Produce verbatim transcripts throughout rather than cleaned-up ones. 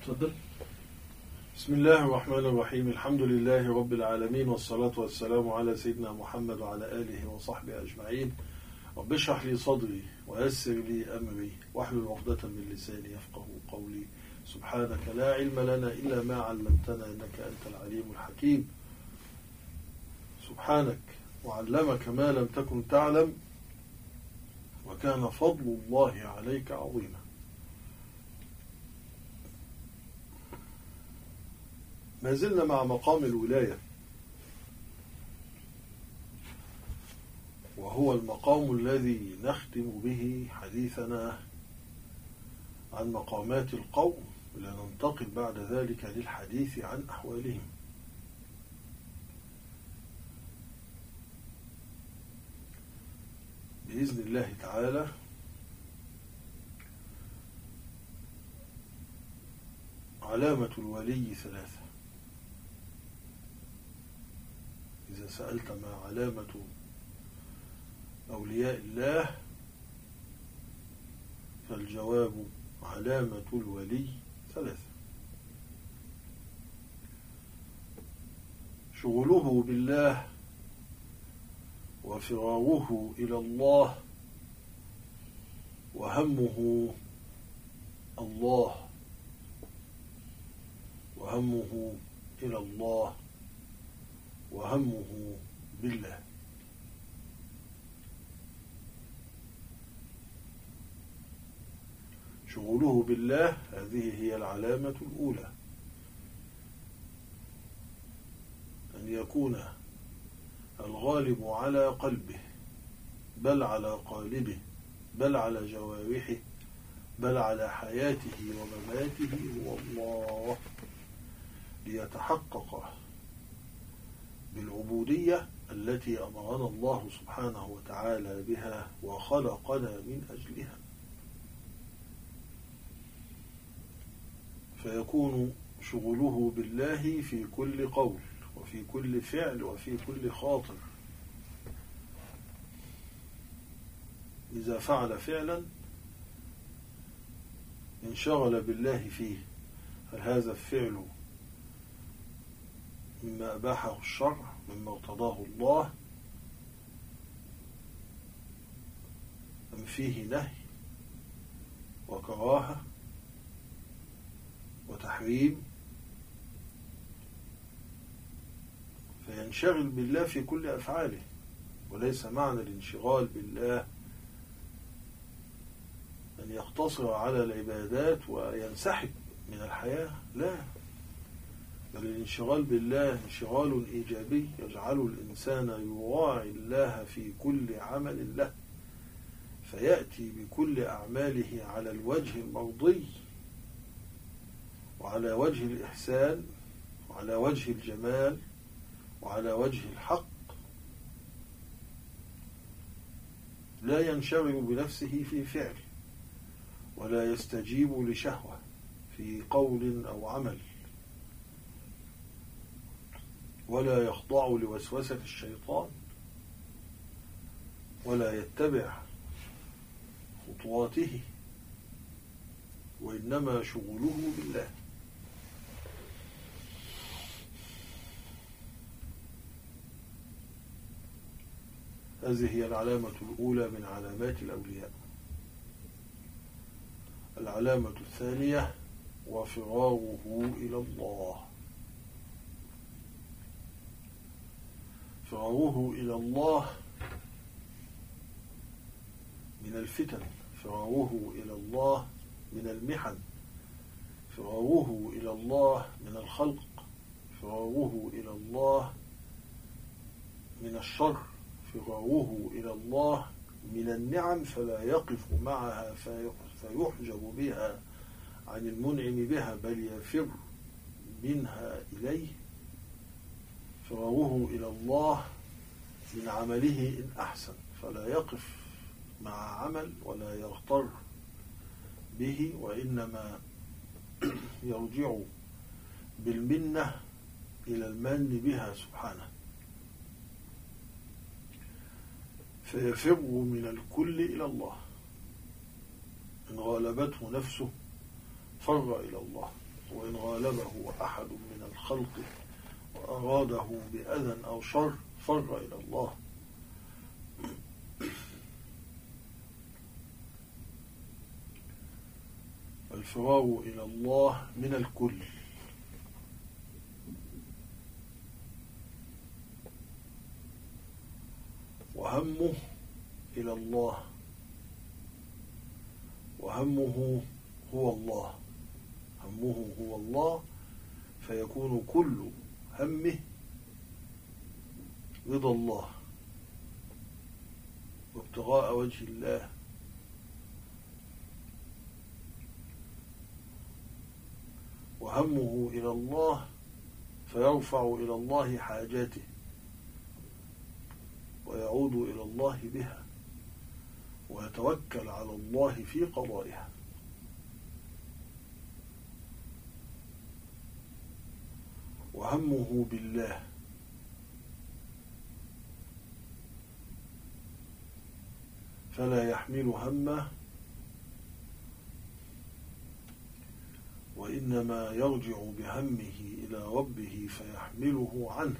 تفضل. بسم الله الرحمن الرحيم. الحمد لله رب العالمين، والصلاة والسلام على سيدنا محمد وعلى آله وصحبه أجمعين. رب اشرح لي صدري ويسر لي أمري واحلل عقدة من لساني يفقه قولي. سبحانك لا علم لنا إلا ما علمتنا إنك أنت العليم الحكيم. سبحانك وعلمك ما لم تكن تعلم وكان فضل الله عليك عظيما. ما زلنا مع مقام الولاية، وهو المقام الذي نختم به حديثنا عن مقامات القوم، لننتقل بعد ذلك للحديث عن أحوالهم. بإذن الله تعالى علامة الولي ثلاثة. إذا سألت ما علامة أولياء الله فالجواب علامة الولي ثلاثة: شغله بالله، وفراره إلى الله، وهمه الله وهمه إلى الله وهمه بالله. شغله بالله هذه هي العلامة الأولى، أن يكون الغالب على قلبه، بل على قالبه، بل على جوارحه، بل على حياته ومماته هو الله، ليتحقق بالعبودية التي أمرنا الله سبحانه وتعالى بها وخلقنا من أجلها. فيكون شغله بالله في كل قول وفي كل فعل وفي كل خاطر. إذا فعل فعلا انشغل بالله فيه، هل هذا الفعل مما أباحه الشرع، مما ارتضاه الله، أم فيه نهي وكراهة وتحريم؟ فينشغل بالله في كل أفعاله. وليس معنى الانشغال بالله أن يقتصر على العبادات وينسحب من الحياة، لا، بل الانشغال بالله انشغال إيجابي يجعل الإنسان يراعي الله في كل عمل له، فيأتي بكل أعماله على الوجه المرضي وعلى وجه الإحسان وعلى وجه الجمال وعلى وجه الحق، لا ينشغل بنفسه في فعل، ولا يستجيب لشهوة في قول أو عمل، ولا يخضع لوسوسة الشيطان، ولا يتبع خطواته، وإنما شغله بالله. هذه هي العلامة الأولى من علامات الأولياء. العلامة الثانية: وفراره إلى الله. فراره إلى الله من الفتن، فراره إلى الله من المحن، فراره إلى الله من الخلق، فراره إلى الله من الشر، فراره إلى الله من النعم فلا يقف معها فيحجب بها عن المنعم بها، بل يفر منها إليه. فراره إلى الله من عمله إن أحسن، فلا يقف مع عمل ولا يغتر به، وإنما يرجع بالمنة إلى المن بها سبحانه، فيفر من الكل إلى الله. إن غالبته نفسه فر إلى الله. وإن غالبه أحد من الخلق وأراده بأذى أو شر فر إلى الله. الفرار إلى الله من الكل. وهمه إلى الله، وهمه هو الله، همه هو الله، فيكون كل همه رضا الله وابتغاء وجه الله. وهمه إلى الله فيرفع إلى الله حاجاته ويعود إلى الله بها ويتوكل على الله في قضائها. وهمه بالله فلا يحمل همه، وإنما يرجع بهمه إلى ربه فيحمله عنه.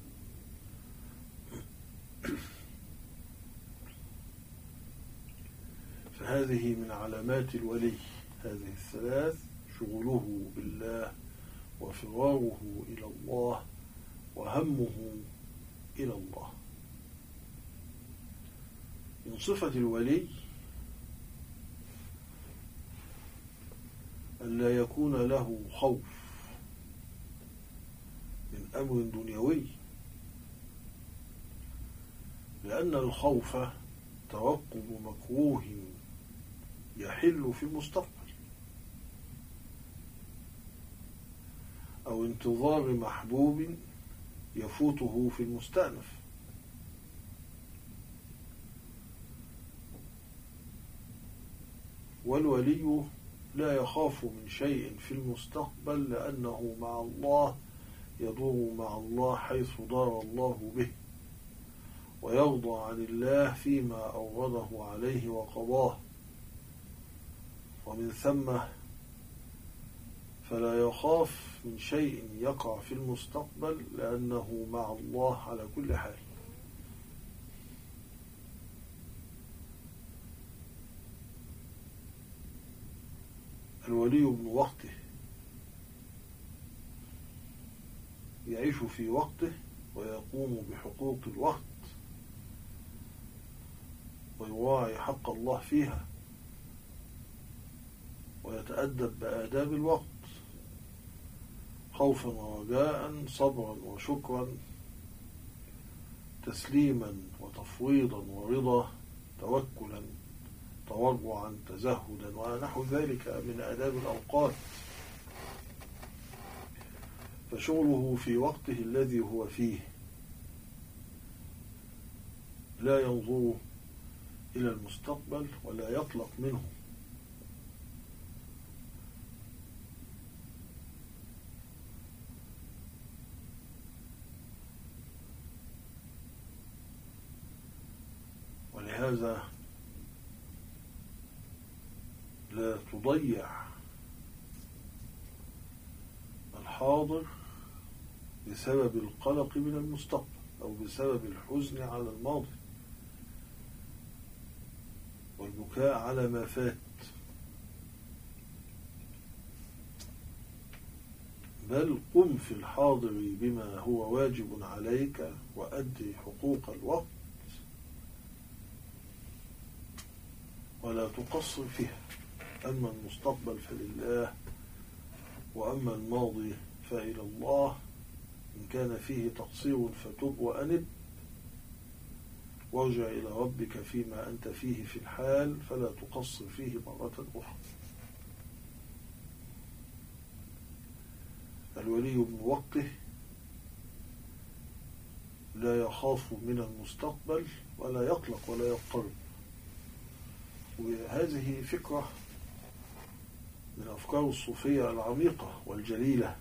فهذه من علامات الولي، هذه الثلاث: شغله بالله، وفراره إلى الله، وهمه إلى الله. من صفة الولي أن لا يكون له خوف من أمر دنيوي، لأن الخوف توقب مكروه يحل في المستقبل، أو انتظار محبوب يفوته في المستأنف. والولي لا يخاف من شيء في المستقبل، لأنه مع الله يدور مع الله حيث دار الله به، ويرضى عن الله فيما أورده عليه وقضاه، ومن ثم فلا يخاف من شيء يقع في المستقبل، لأنه مع الله على كل حال. الولي ابن وقته، يعيش في وقته ويقوم بحقوق الوقت ويراعي حق الله فيها، ويتأدب بآداب الوقت خوفا ورجاء، صبرا وشكرا، تسليما وتفويضا ورضا، توكلا تورعا، تزهدا، ونحو ذلك من آداب الأوقات. فشغله في وقته الذي هو فيه، لا ينظر إلى المستقبل ولا يقلق منه. ولهذا لا تضيع الحاضر بسبب القلق من المستقبل أو بسبب الحزن على الماضي والبكاء على ما فات، بل قم في الحاضر بما هو واجب عليك وأدي حقوق الوقت ولا تقصر فيها. أما المستقبل فلله، وأما الماضي فإلى الله. إن كان فيه تقصير فتب وأنب وارجع إلى ربك فيما أنت فيه في الحال، فلا تقصر فيه مرة أخرى. الولي من وقته لا يخاف من المستقبل ولا يقلق ولا يضطرب. وهذه فكرة من أفكار الصوفية العميقة والجليلة،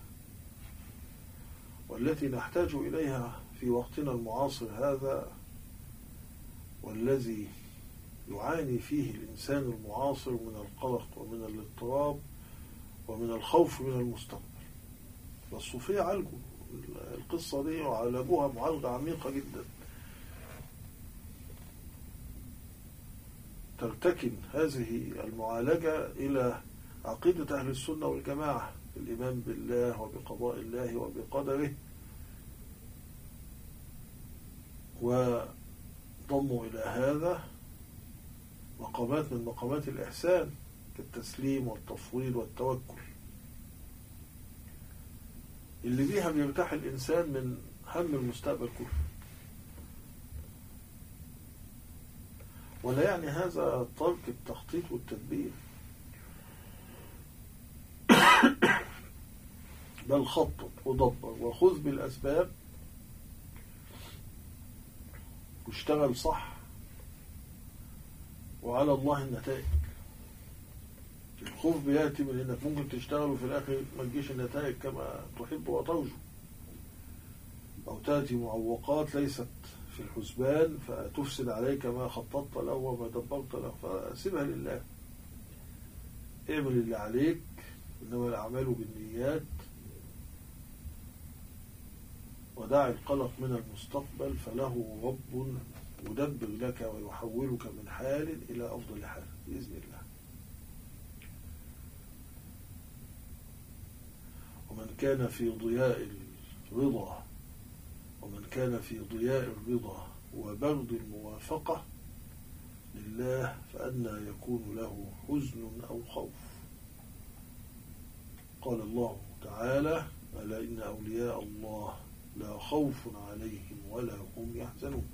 والتي نحتاج إليها في وقتنا المعاصر هذا، والذي يعاني فيه الإنسان المعاصر من القلق ومن الاضطراب ومن الخوف من المستقبل. والصوفية عالجوا القصة دي وعالجوها معالجة عميقة جدا ترتكن هذه المعالجة إلى عقيدة أهل السنة والجماعة، الإيمان بالله وبقضاء الله وبقدره، وضموا إلى هذا مقامات من مقامات الإحسان كالتسليم والتفويض والتوكل، اللي بيها بيرتاح الإنسان من هم المستقبل كله. ولا يعني هذا ترك التخطيط والتدبير، بل خطط ودبر وخذ بالأسباب واشتغل صح، وعلى الله النتائج. الخوف بيأتي من انك ممكن تشتغل وفي الاخر ما تجيش النتائج كما تحب وترجو، او تأتي معوقات ليست في الحسبان فتفسد عليك ما خططت له وما دبرت له، فسيبها لله. اعمل اللي عليك، انما الاعمال بالنيات، ودع القلق من المستقبل فله رب يدبر لك ويحولك من حال إلى أفضل حال بإذن الله. ومن كان في ضياء الرضا ومن كان في ضياء الرضا وبرد الموافقة لله فأنى يكون له حزن أو خوف. قال الله تعالى: ألا إن أولياء الله لا خوف عليهم ولا هم يحزنون.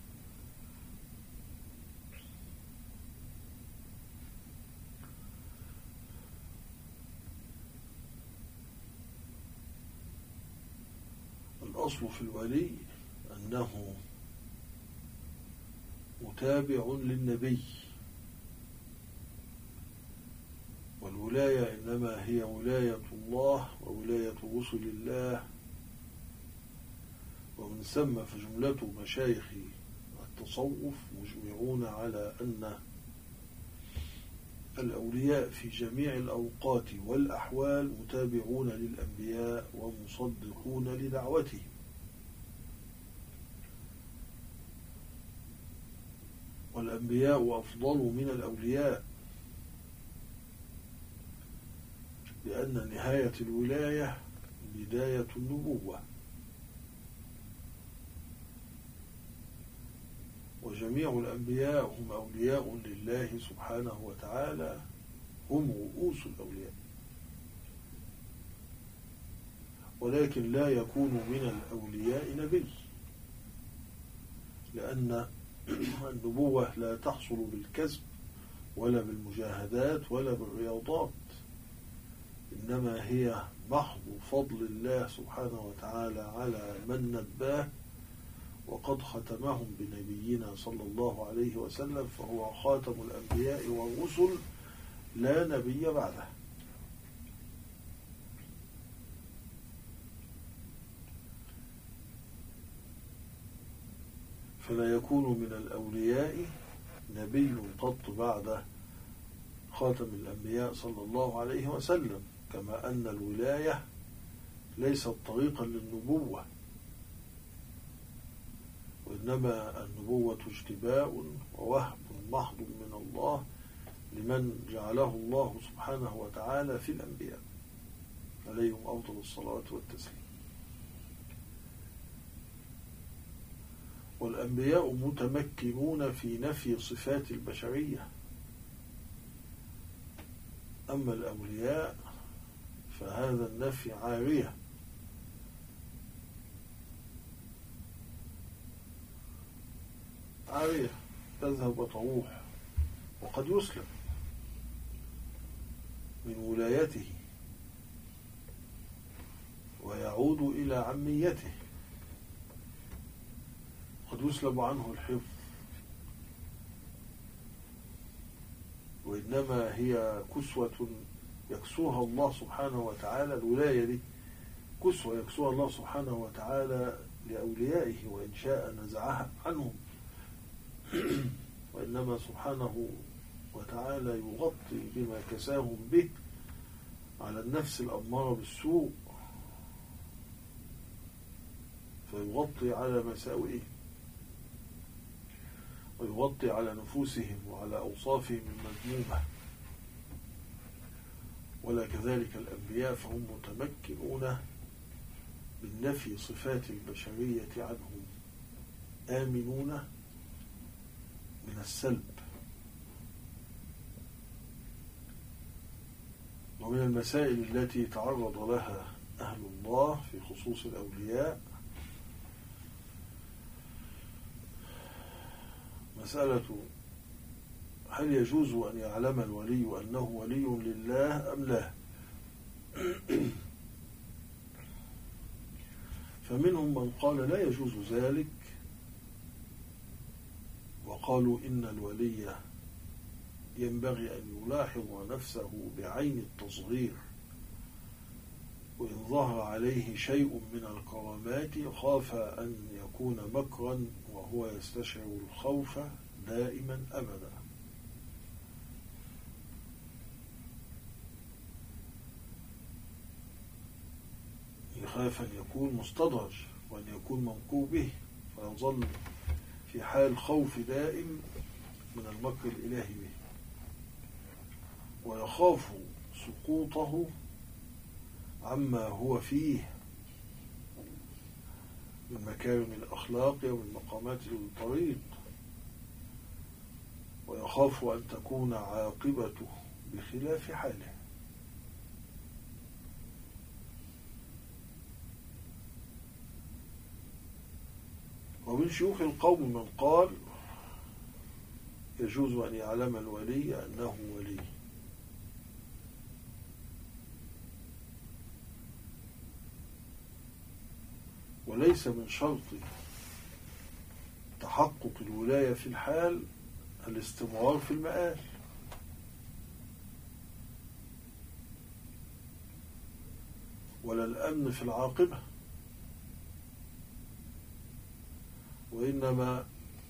الأصل في الولي أنه متابع للنبي، والولاية إنما هي ولاية الله وولاية رسل الله. ومن ثم فجملة مشايخ التصوف مجمعون على أن الأولياء في جميع الأوقات والأحوال متابعون للأنبياء ومصدقون لدعوتهم، والأنبياء أفضل من الأولياء، لأن نهاية الولاية بداية النبوة، وجميع الأنبياء هم أولياء لله سبحانه وتعالى، هم رؤوس الأولياء، ولكن لا يكون من الأولياء نبي، لأن النبوة لا تحصل بالكسب ولا بالمجاهدات ولا بالرياضات، إنما هي محض فضل الله سبحانه وتعالى على من نباه، وقد ختمهم بنبينا صلى الله عليه وسلم، فهو خاتم الأنبياء والرسل لا نبي بعده. فلا يكون من الأولياء نبي قط بعد خاتم الأنبياء صلى الله عليه وسلم، كما أن الولاية ليست طريقا للنبوة، وإنما النبوة اجتباء ووهب محض من الله لمن جعله الله سبحانه وتعالى في الأنبياء عليهم أفضل الصلاة والتسليم. والأنبياء متمكنون في نفي صفات البشرية، أما الأولياء فهذا النفي عارية، عارية تذهب وتروح، وقد يسلم من ولايته ويعود إلى عميته، قد يسلب عنه الحفظ، وإنما هي كسوة يكسوها الله سبحانه وتعالى. الولاية دي كسوة يكسوها الله سبحانه وتعالى لأوليائه، وإن شاء نزعها عنهم، وإنما سبحانه وتعالى يغطي بما كساهم به على النفس الأمارة بالسوء فيغطي على مساوئهم ويغطي على نفوسهم وعلى أوصافهم المذمومة. ولا كذلك الأنبياء فهم متمكنون من نفي صفات البشرية عنهم، آمنون من السلب. ومن المسائل التي تعرض لها أهل الله في خصوص الأولياء مسألة هل يجوز أن يعلم الولي أنه ولي لله أم لا؟ فمنهم من قال لا يجوز ذلك، وقالوا إن الولي ينبغي أن يلاحظ نفسه بعين التصغير، وإن ظهر عليه شيء من الكرامات خاف أن يكون مكرا وهو يستشعر الخوف دائما أبدا. يخاف أن يكون مستدرج وأن يكون منقوب به فيظل في حال خوف دائم من المكر الإلهي به، ويخاف سقوطه عما هو فيه من مكارم الأخلاق ومن مقامات الطريق، ويخاف أن تكون عاقبته بخلاف حاله. ومن شيوخ القوم من قال يجوز أن يعلم الولي أنه ولي، وليس من شرط تحقق الولاية في الحال الاستمرار في المآل، ولا الأمن في العاقبة، وإنما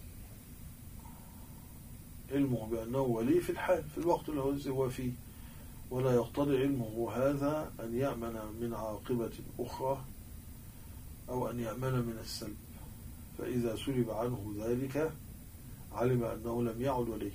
علمه بأنه ولي في الحال في الوقت الذي هو فيه، ولا يقتضي علمه هذا أن يأمن من عاقبة أخرى أو أن يأمن من السلب، فإذا سلب عنه ذلك علم أنه لم يعد ولي.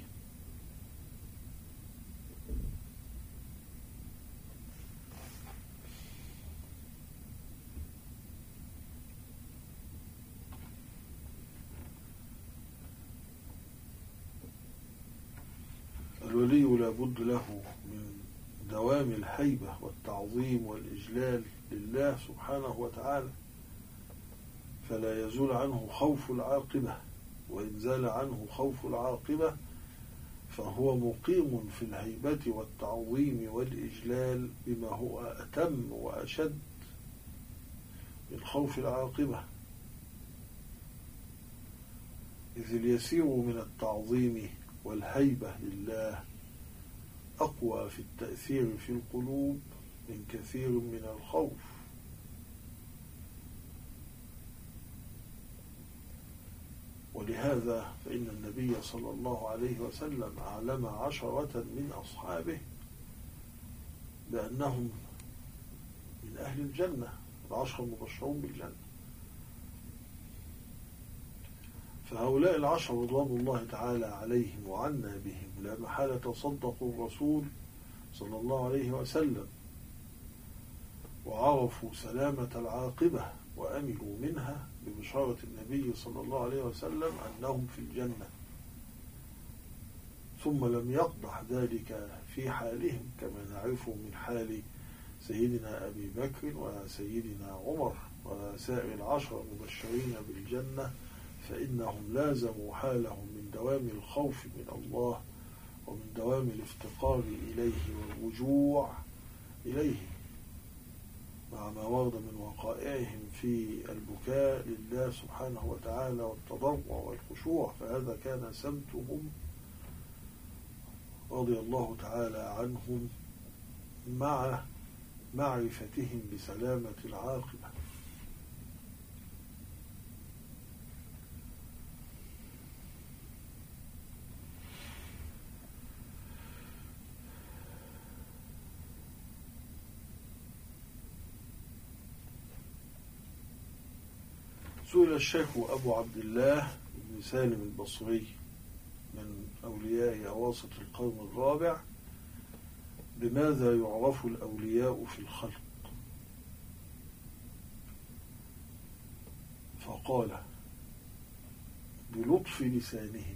الولي لا بد له من دوام الهيبة والتعظيم والإجلال لله سبحانه وتعالى، فلا يزول عنه خوف العاقبة، وإن زال عنه خوف العاقبة فهو مقيم في الهيبة والتعظيم والإجلال بما هو أتم وأشد من خوف العاقبة، إذ اليسير من التعظيم والهيبة لله أقوى في التأثير في القلوب من كثير من الخوف. ولهذا فإن النبي صلى الله عليه وسلم أعلم عشرة من أصحابه بأنهم من أهل الجنة، العشرة المبشرون بالجنة، فهؤلاء العشر رضوان الله تعالى عليهم وعنا بهم لا محالة صدقوا الرسول صلى الله عليه وسلم وعرفوا سلامة العاقبة وأمنوا منها ببشارة النبي صلى الله عليه وسلم أنهم في الجنة، ثم لم يقضح ذلك في حالهم كما نعرفه من حال سيدنا أبي بكر وسيدنا عمر وسائر العشر المبشرين بالجنة، فإنهم لازموا حالهم من دوام الخوف من الله ومن دوام الافتقار إليه والرجوع إليه، مع ما ورد من وقائعهم في البكاء لله سبحانه وتعالى والتضرع والخشوع، فهذا كان سمتهم رضي الله تعالى عنهم مع معرفتهم بسلامة العاقبة. سئل الشيخ أبو عبد الله بن سالم البصري من أولياء أواسط القرن الرابع بماذا يعرف الأولياء في الخلق؟ فقال: بلطف لسانهم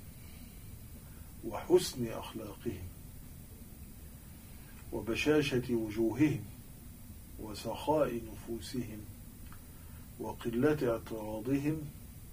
وحسن أخلاقهم وبشاشة وجوههم وسخاء نفوسهم وقلة اعتراضهم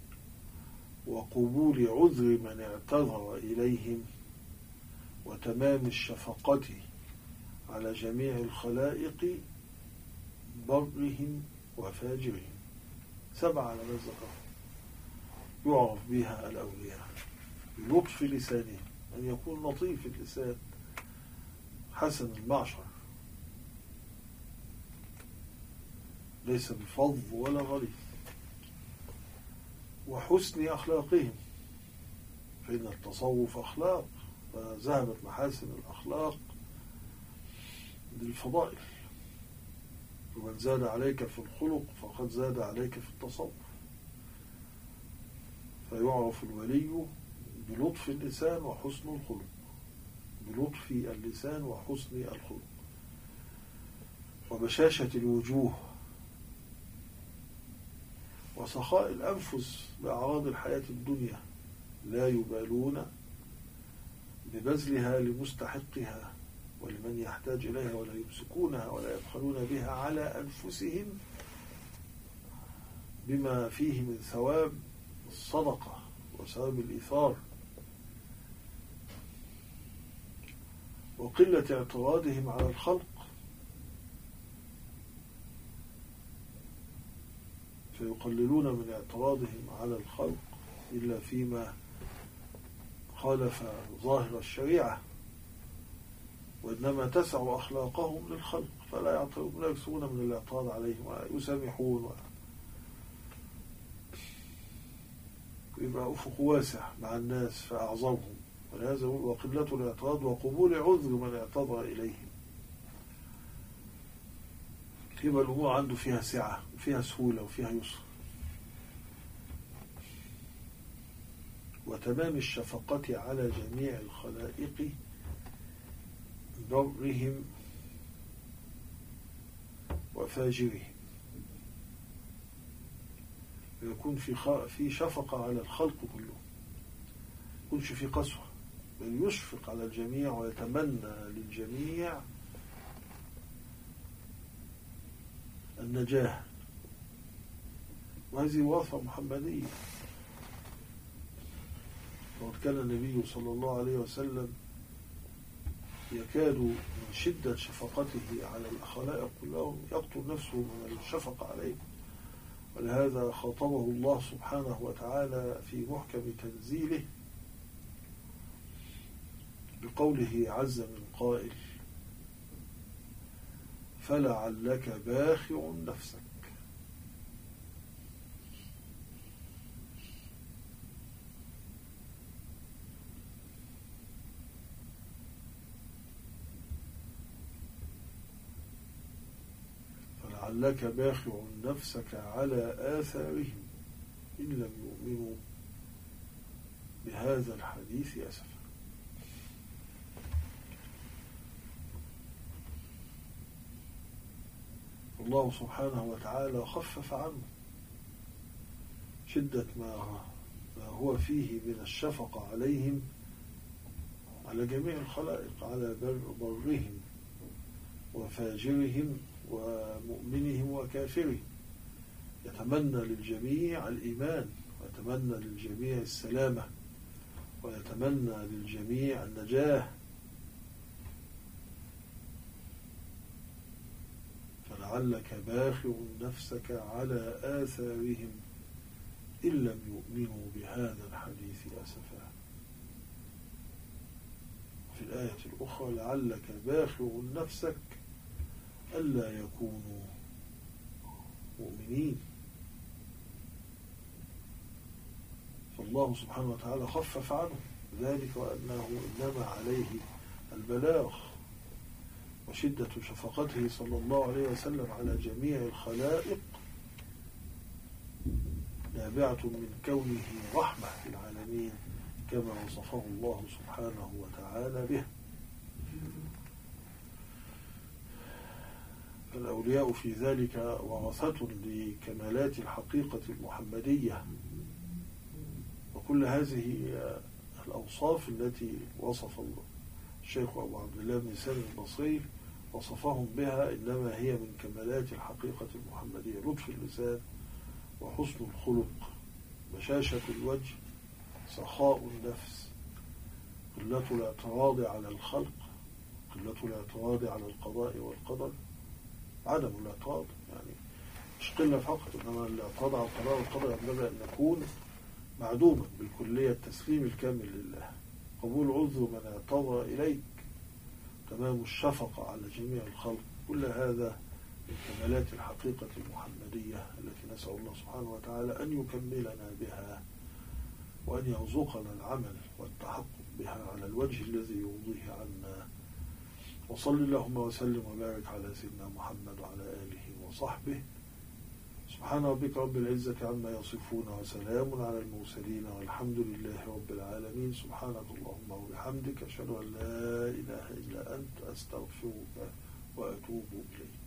وقبول عذر من اعتذر إليهم وتمام الشفقة على جميع الخلائق برهم وفاجرهم. سبعة على ما ذكر يعرف بها الأولياء: بلطف لسانهم، أن يكون لطيف اللسان حسن المعشر، ليس بفظ ولا غليظ، وحسن أخلاقهم، فإن التصوف أخلاق، فذهبت محاسن الأخلاق للفضائل، ومن زاد عليك في الخلق فقد زاد عليك في التصوف. فيعرف الولي بلطف اللسان وحسن الخلق، بلطف اللسان وحسن الخلق وبشاشة الوجوه وسخاء الأنفس بأعراض الحياة الدنيا، لا يبالون ببذلها لمستحقها ولمن يحتاج إليها، ولا يمسكونها ولا يبخلون بها على أنفسهم بما فيه من ثواب الصدقة وثواب الإيثار، وقلة اعتراضهم على الخلق، فيقللون من اعتراضهم على الخلق إلا فيما خالف ظاهر الشريعة، وإنما تسع أخلاقهم للخلق، فلا يعترضون، لا يكسرون من الاعتراض عليهم ويسامحون، ويبقى أفق واسع مع الناس فأعظمهم، ولهذا وقلة الاعتراض وقبول عذر من اعتذر إليهم، يبقى الأمور عنده فيها سعة وفيها سهولة وفيها يسر. وتمام الشفقة على جميع الخلائق برهم وفاجرهم، يكون في في شفقة على الخلق كله، يكونش في قسوة، بل يشفق على الجميع ويتمنى للجميع النجاة، وهذه وصفة محمدية. وقد كان النبي صلى الله عليه وسلم يكاد من شدة شفقته على الخلائق كلهم يقتل نفسه من الشفقة عليهم، ولهذا خاطبه الله سبحانه وتعالى في محكم تنزيله بقوله عز من قائل: فلعلك باخع نفسك. فلعلك باخع نفسك على آثارهم إن لم يؤمنوا بهذا الحديث أسفا. الله سبحانه وتعالى خفف عنه شدة ما هو فيه من الشفقة عليهم، على جميع الخلائق، على برهم وفاجرهم ومؤمنهم وكافرهم، يتمنى للجميع الإيمان، ويتمنى للجميع السلامة، ويتمنى للجميع النجاة. فلعلك باخع نفسك على آثارهم إن لم يؤمنوا بهذا الحديث أسفا. في الآية الأخرى: لعلك باخع نفسك ألا يكونوا مؤمنين. فالله سبحانه وتعالى خفف عنه ذلك، وأنه إنما عليه البلاغ، وشدة شفقته صلى الله عليه وسلم على جميع الخلائق نابعة من كونه رحمة للعالمين كما وصفه الله سبحانه وتعالى به. الأولياء في ذلك ورثة لكمالات الحقيقة المحمدية، وكل هذه الأوصاف التي وصف الشيخ أبو عبد الله بن سالم البصري وصفهم بها إنما هي من كمالات الحقيقة المحمدية: لطف اللسان وحسن الخلق، بشاشة الوجه، سخاء النفس، قلة الاعتراض على الخلق، قلة الاعتراض على القضاء والقدر، عدم الاعتراض يعني مش قلة فقط، إنما الاعتراض على القضاء والقدر ينبغي أن نكون معدوما بالكلية، التسليم الكامل لله، قبول عذر من اعتذر إليك، تمام الشفقة على جميع الخلق. كل هذا من كمالات الحقيقة المحمدية التي نسأل الله سبحانه وتعالى أن يكملنا بها وأن يرزقنا العمل والتحقق بها على الوجه الذي يرضيه عنا. وصل اللهم وسلم وبارك على سيدنا محمد وعلى آله وصحبه. سبحان ربك رب العزة عما يصفون وسلام على المرسلين والحمد لله رب العالمين. سبحانك اللهم وبحمدك أشهد أن لا إله إلا أنت أستغفرك وأتوب إليك.